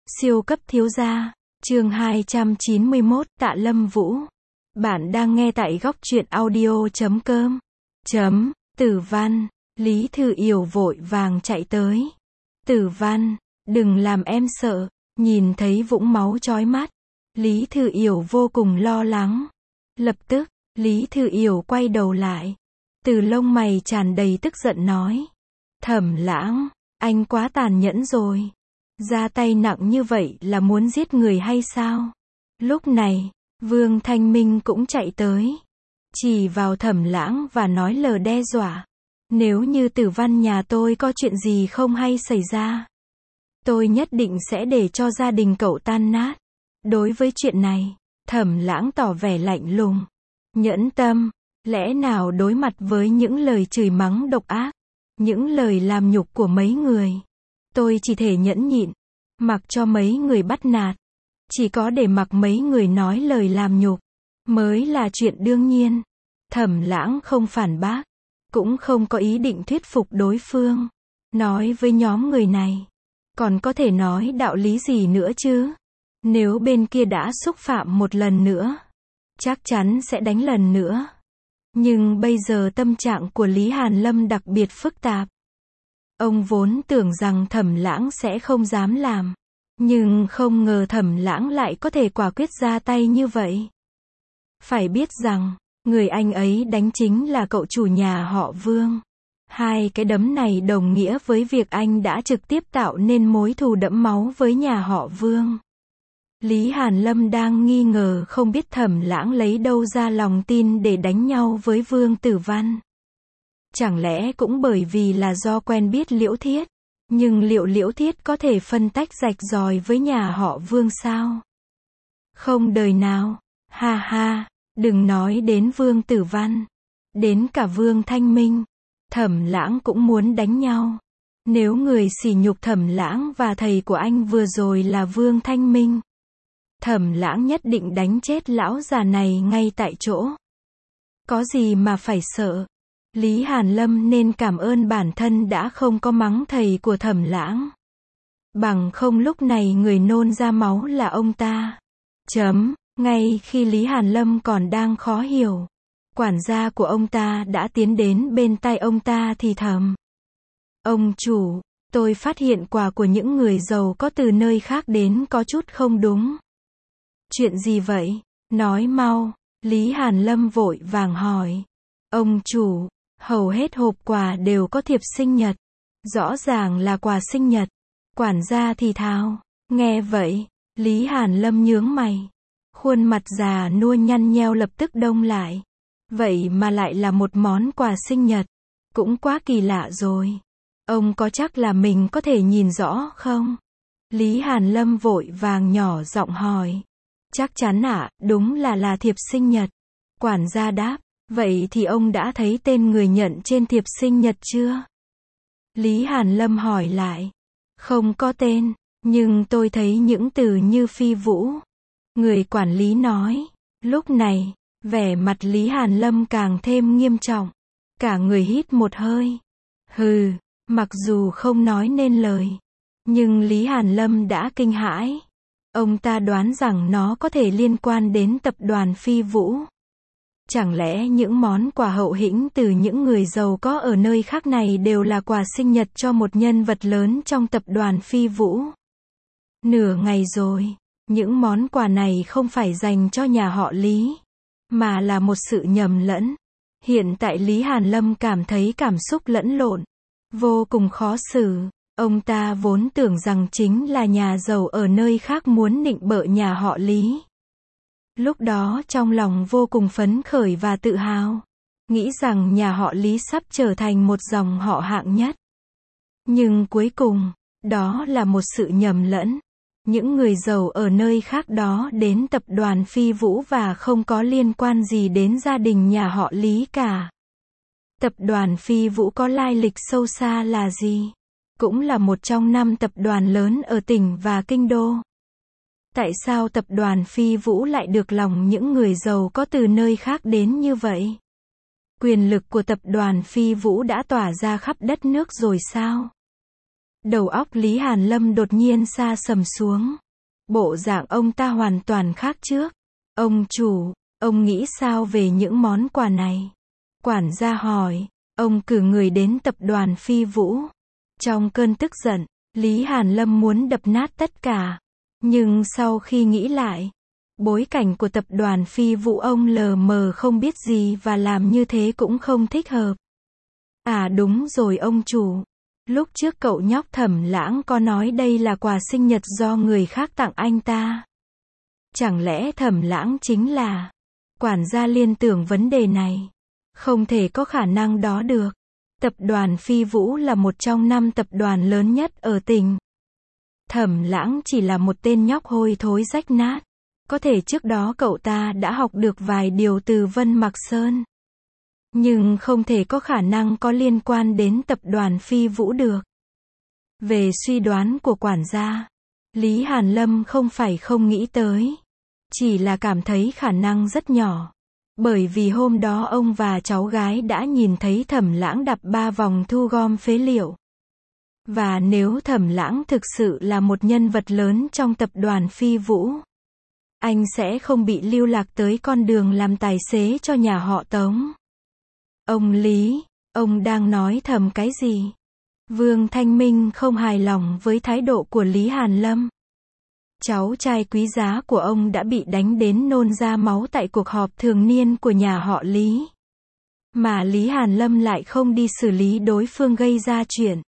Siêu cấp thiếu gia, chương 291, Tạ Lâm Vũ. Bạn đang nghe tại góc truyện audio.com. Tử Văn, Lý Thư Yểu vội vàng chạy tới. Tử Văn, đừng làm em sợ, nhìn thấy vũng máu chói mắt. Lý Thư Yểu vô cùng lo lắng. Lập tức, Lý Thư Yểu quay đầu lại. Từ lông mày tràn đầy tức giận nói. Thẩm Lãng, anh quá tàn nhẫn rồi. Ra tay nặng như vậy là muốn giết người hay sao? Lúc này, Vương Thanh Minh cũng chạy tới. Chỉ vào Thẩm Lãng và nói lời đe dọa. Nếu như Tử Văn nhà tôi có chuyện gì không hay xảy ra, tôi nhất định sẽ để cho gia đình cậu tan nát. Đối với chuyện này, Thẩm Lãng tỏ vẻ lạnh lùng. Nhẫn tâm, lẽ nào đối mặt với những lời chửi mắng độc ác, những lời làm nhục của mấy người, tôi chỉ thể nhẫn nhịn, mặc cho mấy người bắt nạt. Chỉ có để mặc mấy người nói lời làm nhục, mới là chuyện đương nhiên. Thẩm Lãng không phản bác, cũng không có ý định thuyết phục đối phương. Nói với nhóm người này, còn có thể nói đạo lý gì nữa chứ? Nếu bên kia đã xúc phạm một lần nữa, chắc chắn sẽ đánh lần nữa. Nhưng bây giờ tâm trạng của Lý Hàn Lâm đặc biệt phức tạp. Ông vốn tưởng rằng Thẩm Lãng sẽ không dám làm, nhưng không ngờ Thẩm Lãng lại có thể quả quyết ra tay như vậy. Phải biết rằng, người anh ấy đánh chính là cậu chủ nhà họ Vương. Hai cái đấm này đồng nghĩa với việc anh đã trực tiếp tạo nên mối thù đẫm máu với nhà họ Vương. Lý Hàn Lâm đang nghi ngờ không biết Thẩm Lãng lấy đâu ra lòng tin để đánh nhau với Vương Tử Văn. Chẳng lẽ cũng bởi vì là do quen biết Liễu Thiết? Nhưng liệu Liễu Thiết có thể phân tách rạch ròi với nhà họ Vương sao? Không đời nào. Ha ha, đừng nói đến Vương Tử Văn, đến cả Vương Thanh Minh, Thẩm Lãng cũng muốn đánh nhau. Nếu người sỉ nhục Thẩm Lãng và thầy của anh vừa rồi là Vương Thanh Minh, Thẩm Lãng nhất định đánh chết lão già này ngay tại chỗ. Có gì mà phải sợ? Lý Hàn Lâm nên cảm ơn bản thân đã không có mắng thầy của Thẩm Lãng. Bằng không lúc này người nôn ra máu là ông ta. Ngay khi Lý Hàn Lâm còn đang khó hiểu, quản gia của ông ta đã tiến đến bên tai ông ta thì thầm. Ông chủ, tôi phát hiện quà của những người giàu có từ nơi khác đến có chút không đúng. Chuyện gì vậy? Nói mau. Lý Hàn Lâm vội vàng hỏi. Ông chủ, hầu hết hộp quà đều có thiệp sinh nhật. Rõ ràng là quà sinh nhật. Quản gia thì thào. Nghe vậy, Lý Hàn Lâm nhướng mày. Khuôn mặt già nua nhăn nheo lập tức đông lại. Vậy mà lại là một món quà sinh nhật. Cũng quá kỳ lạ rồi. Ông có chắc là mình có thể nhìn rõ không? Lý Hàn Lâm vội vàng nhỏ giọng hỏi. Chắc chắn ạ, đúng là thiệp sinh nhật. Quản gia đáp. Vậy thì ông đã thấy tên người nhận trên thiệp sinh nhật chưa? Lý Hàn Lâm hỏi lại. Không có tên, nhưng tôi thấy những từ như Phi Vũ. Người quản lý nói. Lúc này, vẻ mặt Lý Hàn Lâm càng thêm nghiêm trọng. Cả người hít một hơi. Hừ, mặc dù không nói nên lời, nhưng Lý Hàn Lâm đã kinh hãi. Ông ta đoán rằng nó có thể liên quan đến tập đoàn Phi Vũ. Chẳng lẽ những món quà hậu hĩnh từ những người giàu có ở nơi khác này đều là quà sinh nhật cho một nhân vật lớn trong tập đoàn Phi Vũ? Nửa ngày rồi, những món quà này không phải dành cho nhà họ Lý, mà là một sự nhầm lẫn. Hiện tại Lý Hàn Lâm cảm thấy cảm xúc lẫn lộn, vô cùng khó xử. Ông ta vốn tưởng rằng chính là nhà giàu ở nơi khác muốn nịnh bợ nhà họ Lý. Lúc đó trong lòng vô cùng phấn khởi và tự hào, nghĩ rằng nhà họ Lý sắp trở thành một dòng họ hạng nhất. Nhưng cuối cùng, đó là một sự nhầm lẫn. Những người giàu ở nơi khác đó đến tập đoàn Phi Vũ và không có liên quan gì đến gia đình nhà họ Lý cả. Tập đoàn Phi Vũ có lai lịch sâu xa là gì? Cũng là một trong 5 tập đoàn lớn ở tỉnh và kinh đô. Tại sao tập đoàn Phi Vũ lại được lòng những người giàu có từ nơi khác đến như vậy? Quyền lực của tập đoàn Phi Vũ đã tỏa ra khắp đất nước rồi sao? Đầu óc Lý Hàn Lâm đột nhiên sa sầm xuống. Bộ dạng ông ta hoàn toàn khác trước. Ông chủ, ông nghĩ sao về những món quà này? Quản gia hỏi. Ông cử người đến tập đoàn Phi Vũ. Trong cơn tức giận, Lý Hàn Lâm muốn đập nát tất cả. Nhưng sau khi nghĩ lại, bối cảnh của tập đoàn Phi Vũ ông lờ mờ không biết gì và làm như thế cũng không thích hợp. À đúng rồi ông chủ. Lúc trước cậu nhóc Thẩm Lãng có nói đây là quà sinh nhật do người khác tặng anh ta. Chẳng lẽ Thẩm Lãng chính là... Quản gia liên tưởng vấn đề này. Không thể có khả năng đó được. Tập đoàn Phi Vũ là một trong 5 tập đoàn lớn nhất ở tỉnh. Thẩm Lãng chỉ là một tên nhóc hôi thối rách nát. Có thể trước đó cậu ta đã học được vài điều từ Vân Mặc Sơn. Nhưng không thể có khả năng có liên quan đến tập đoàn Phi Vũ được. Về suy đoán của quản gia, Lý Hàn Lâm không phải không nghĩ tới. Chỉ là cảm thấy khả năng rất nhỏ. Bởi vì hôm đó ông và cháu gái đã nhìn thấy Thẩm Lãng đạp 3 vòng thu gom phế liệu. Và nếu Thẩm Lãng thực sự là một nhân vật lớn trong tập đoàn Phi Vũ, anh sẽ không bị lưu lạc tới con đường làm tài xế cho nhà họ Tống. Ông Lý, ông đang nói thầm cái gì? Vương Thanh Minh không hài lòng với thái độ của Lý Hàn Lâm. Cháu trai quý giá của ông đã bị đánh đến nôn ra máu tại cuộc họp thường niên của nhà họ Lý. Mà Lý Hàn Lâm lại không đi xử lý đối phương gây ra chuyện.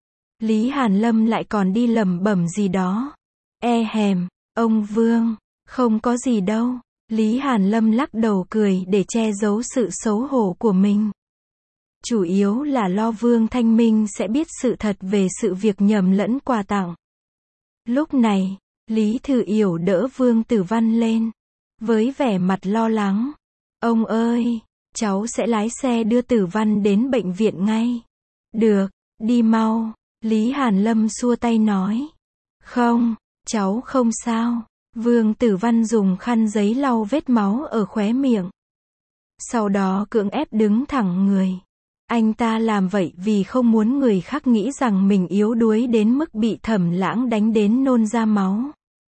Lý Hàn Lâm lại còn đi lẩm bẩm gì đó. E hèm, ông Vương, không có gì đâu. Lý Hàn Lâm lắc đầu cười để che giấu sự xấu hổ của mình. Chủ yếu là lo Vương Thanh Minh sẽ biết sự thật về sự việc nhầm lẫn quà tặng. Lúc này, Lý Thư Yểu đỡ Vương Tử Văn lên. Với vẻ mặt lo lắng. Ông ơi, cháu sẽ lái xe đưa Tử Văn đến bệnh viện ngay. Được, đi mau. Lý Hàn Lâm xua tay nói. Không, cháu không sao. Vương Tử Văn dùng khăn giấy lau vết máu ở khóe miệng. Sau đó cưỡng ép đứng thẳng người. Anh ta làm vậy vì không muốn người khác nghĩ rằng mình yếu đuối đến mức bị Thẩm Lãng đánh đến nôn ra máu.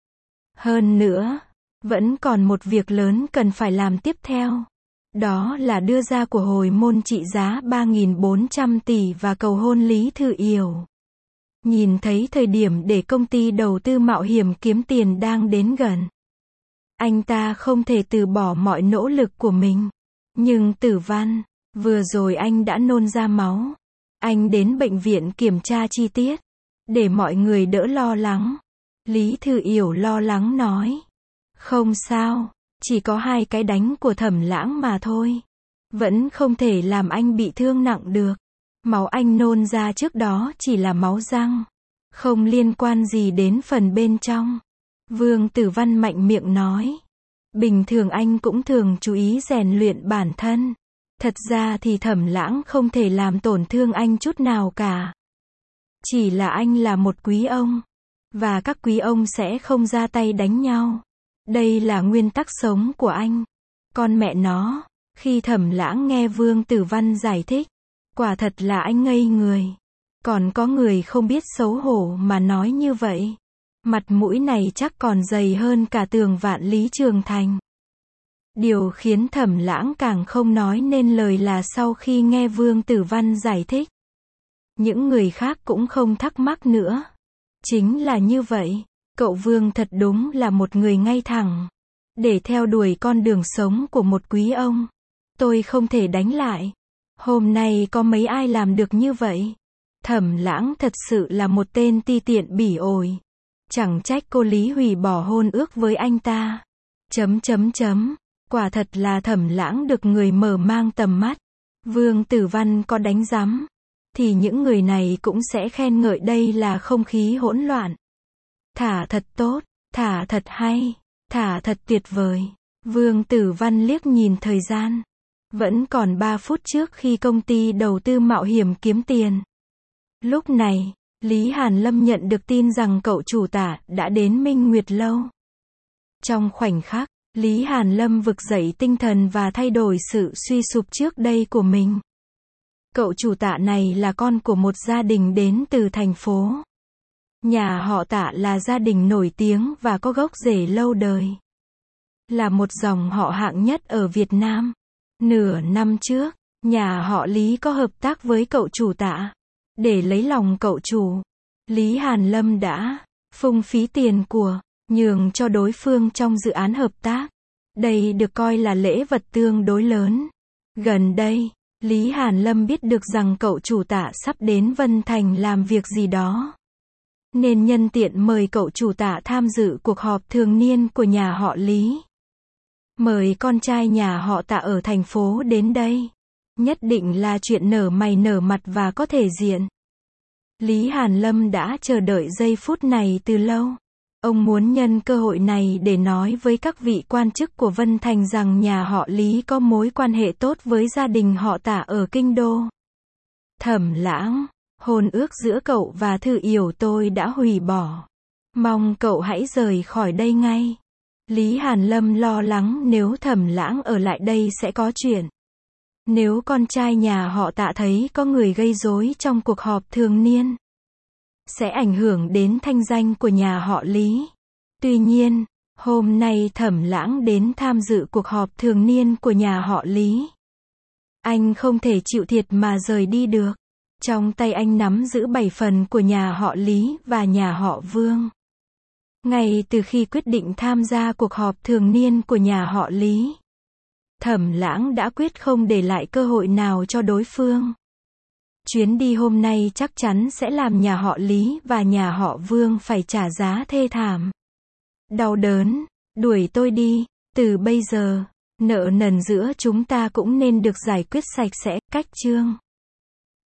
Hơn nữa, vẫn còn một việc lớn cần phải làm tiếp theo. Đó là đưa ra của hồi môn trị giá 3.400 tỷ và cầu hôn Lý Thư Yểu. Nhìn thấy thời điểm để công ty đầu tư mạo hiểm kiếm tiền đang đến gần. Anh ta không thể từ bỏ mọi nỗ lực của mình. Nhưng Tử Văn, vừa rồi anh đã nôn ra máu. Anh đến bệnh viện kiểm tra chi tiết. Để mọi người đỡ lo lắng. Lý Thư Yểu lo lắng nói. Không sao, chỉ có 2 cái đánh của Thẩm Lãng mà thôi. Vẫn không thể làm anh bị thương nặng được. Máu anh nôn ra trước đó chỉ là máu răng. Không liên quan gì đến phần bên trong. Vương Tử Văn mạnh miệng nói. Bình thường anh cũng thường chú ý rèn luyện bản thân. Thật ra thì Thẩm Lãng không thể làm tổn thương anh chút nào cả. Chỉ là anh là một quý ông. Và các quý ông sẽ không ra tay đánh nhau. Đây là nguyên tắc sống của anh. Con mẹ nó, khi Thẩm Lãng nghe Vương Tử Văn giải thích, quả thật là anh ngây người. Còn có người không biết xấu hổ mà nói như vậy. Mặt mũi này chắc còn dày hơn cả tường Vạn Lý Trường Thành. Điều khiến Thẩm Lãng càng không nói nên lời là sau khi nghe Vương Tử Văn giải thích, những người khác cũng không thắc mắc nữa. Chính là như vậy, cậu Vương thật đúng là một người ngay thẳng. Để theo đuổi con đường sống của một quý ông, tôi không thể đánh lại. Hôm nay có mấy ai làm được như vậy? Thẩm Lãng thật sự là một tên ti tiện bỉ ổi. Chẳng trách cô Lý hủy bỏ hôn ước với anh ta. Quả thật là Thẩm Lãng được người mở mang tầm mắt. Vương Tử Văn có đánh giám, thì những người này cũng sẽ khen ngợi đây là không khí hỗn loạn. Thả thật tốt, thả thật hay, thả thật tuyệt vời. Vương Tử Văn liếc nhìn thời gian. Vẫn còn 3 phút trước khi công ty đầu tư mạo hiểm kiếm tiền. Lúc này, Lý Hàn Lâm nhận được tin rằng cậu chủ tả đã đến Minh Nguyệt Lâu. Trong khoảnh khắc, Lý Hàn Lâm vực dậy tinh thần và thay đổi sự suy sụp trước đây của mình. Cậu chủ tạ này là con của một gia đình đến từ thành phố. Nhà họ Tạ là gia đình nổi tiếng và có gốc rễ lâu đời. Là một dòng họ hạng nhất ở Việt Nam. Nửa năm trước, nhà họ Lý có hợp tác với cậu chủ Tạ. Để lấy lòng cậu chủ, Lý Hàn Lâm đã phung phí tiền của, nhường cho đối phương trong dự án hợp tác. Đây được coi là lễ vật tương đối lớn. Gần đây, Lý Hàn Lâm biết được rằng cậu chủ Tạ sắp đến Vân Thành làm việc gì đó. Nên nhân tiện mời cậu chủ Tạ tham dự cuộc họp thường niên của nhà họ Lý. Mời con trai nhà họ Tạ ở thành phố đến đây. Nhất định là chuyện nở mày nở mặt và có thể diện. Lý Hàn Lâm đã chờ đợi giây phút này từ lâu. Ông muốn nhân cơ hội này để nói với các vị quan chức của Vân Thành rằng nhà họ Lý có mối quan hệ tốt với gia đình họ Tạ ở Kinh Đô. Thẩm Lãng, hôn ước giữa cậu và Thư Yểu tôi đã hủy bỏ. Mong cậu hãy rời khỏi đây ngay. Lý Hàn Lâm lo lắng nếu Thẩm Lãng ở lại đây sẽ có chuyện. Nếu con trai nhà họ Tạ thấy có người gây rối trong cuộc họp thường niên, sẽ ảnh hưởng đến thanh danh của nhà họ Lý. Tuy nhiên, hôm nay Thẩm Lãng đến tham dự cuộc họp thường niên của nhà họ Lý. Anh không thể chịu thiệt mà rời đi được. Trong tay anh nắm giữ 7 phần của nhà họ Lý và nhà họ Vương. Ngay từ khi quyết định tham gia cuộc họp thường niên của nhà họ Lý, Thẩm Lãng đã quyết không để lại cơ hội nào cho đối phương. Chuyến đi hôm nay chắc chắn sẽ làm nhà họ Lý và nhà họ Vương phải trả giá thê thảm. Đau đớn, đuổi tôi đi, từ bây giờ, nợ nần giữa chúng ta cũng nên được giải quyết sạch sẽ, cách chương.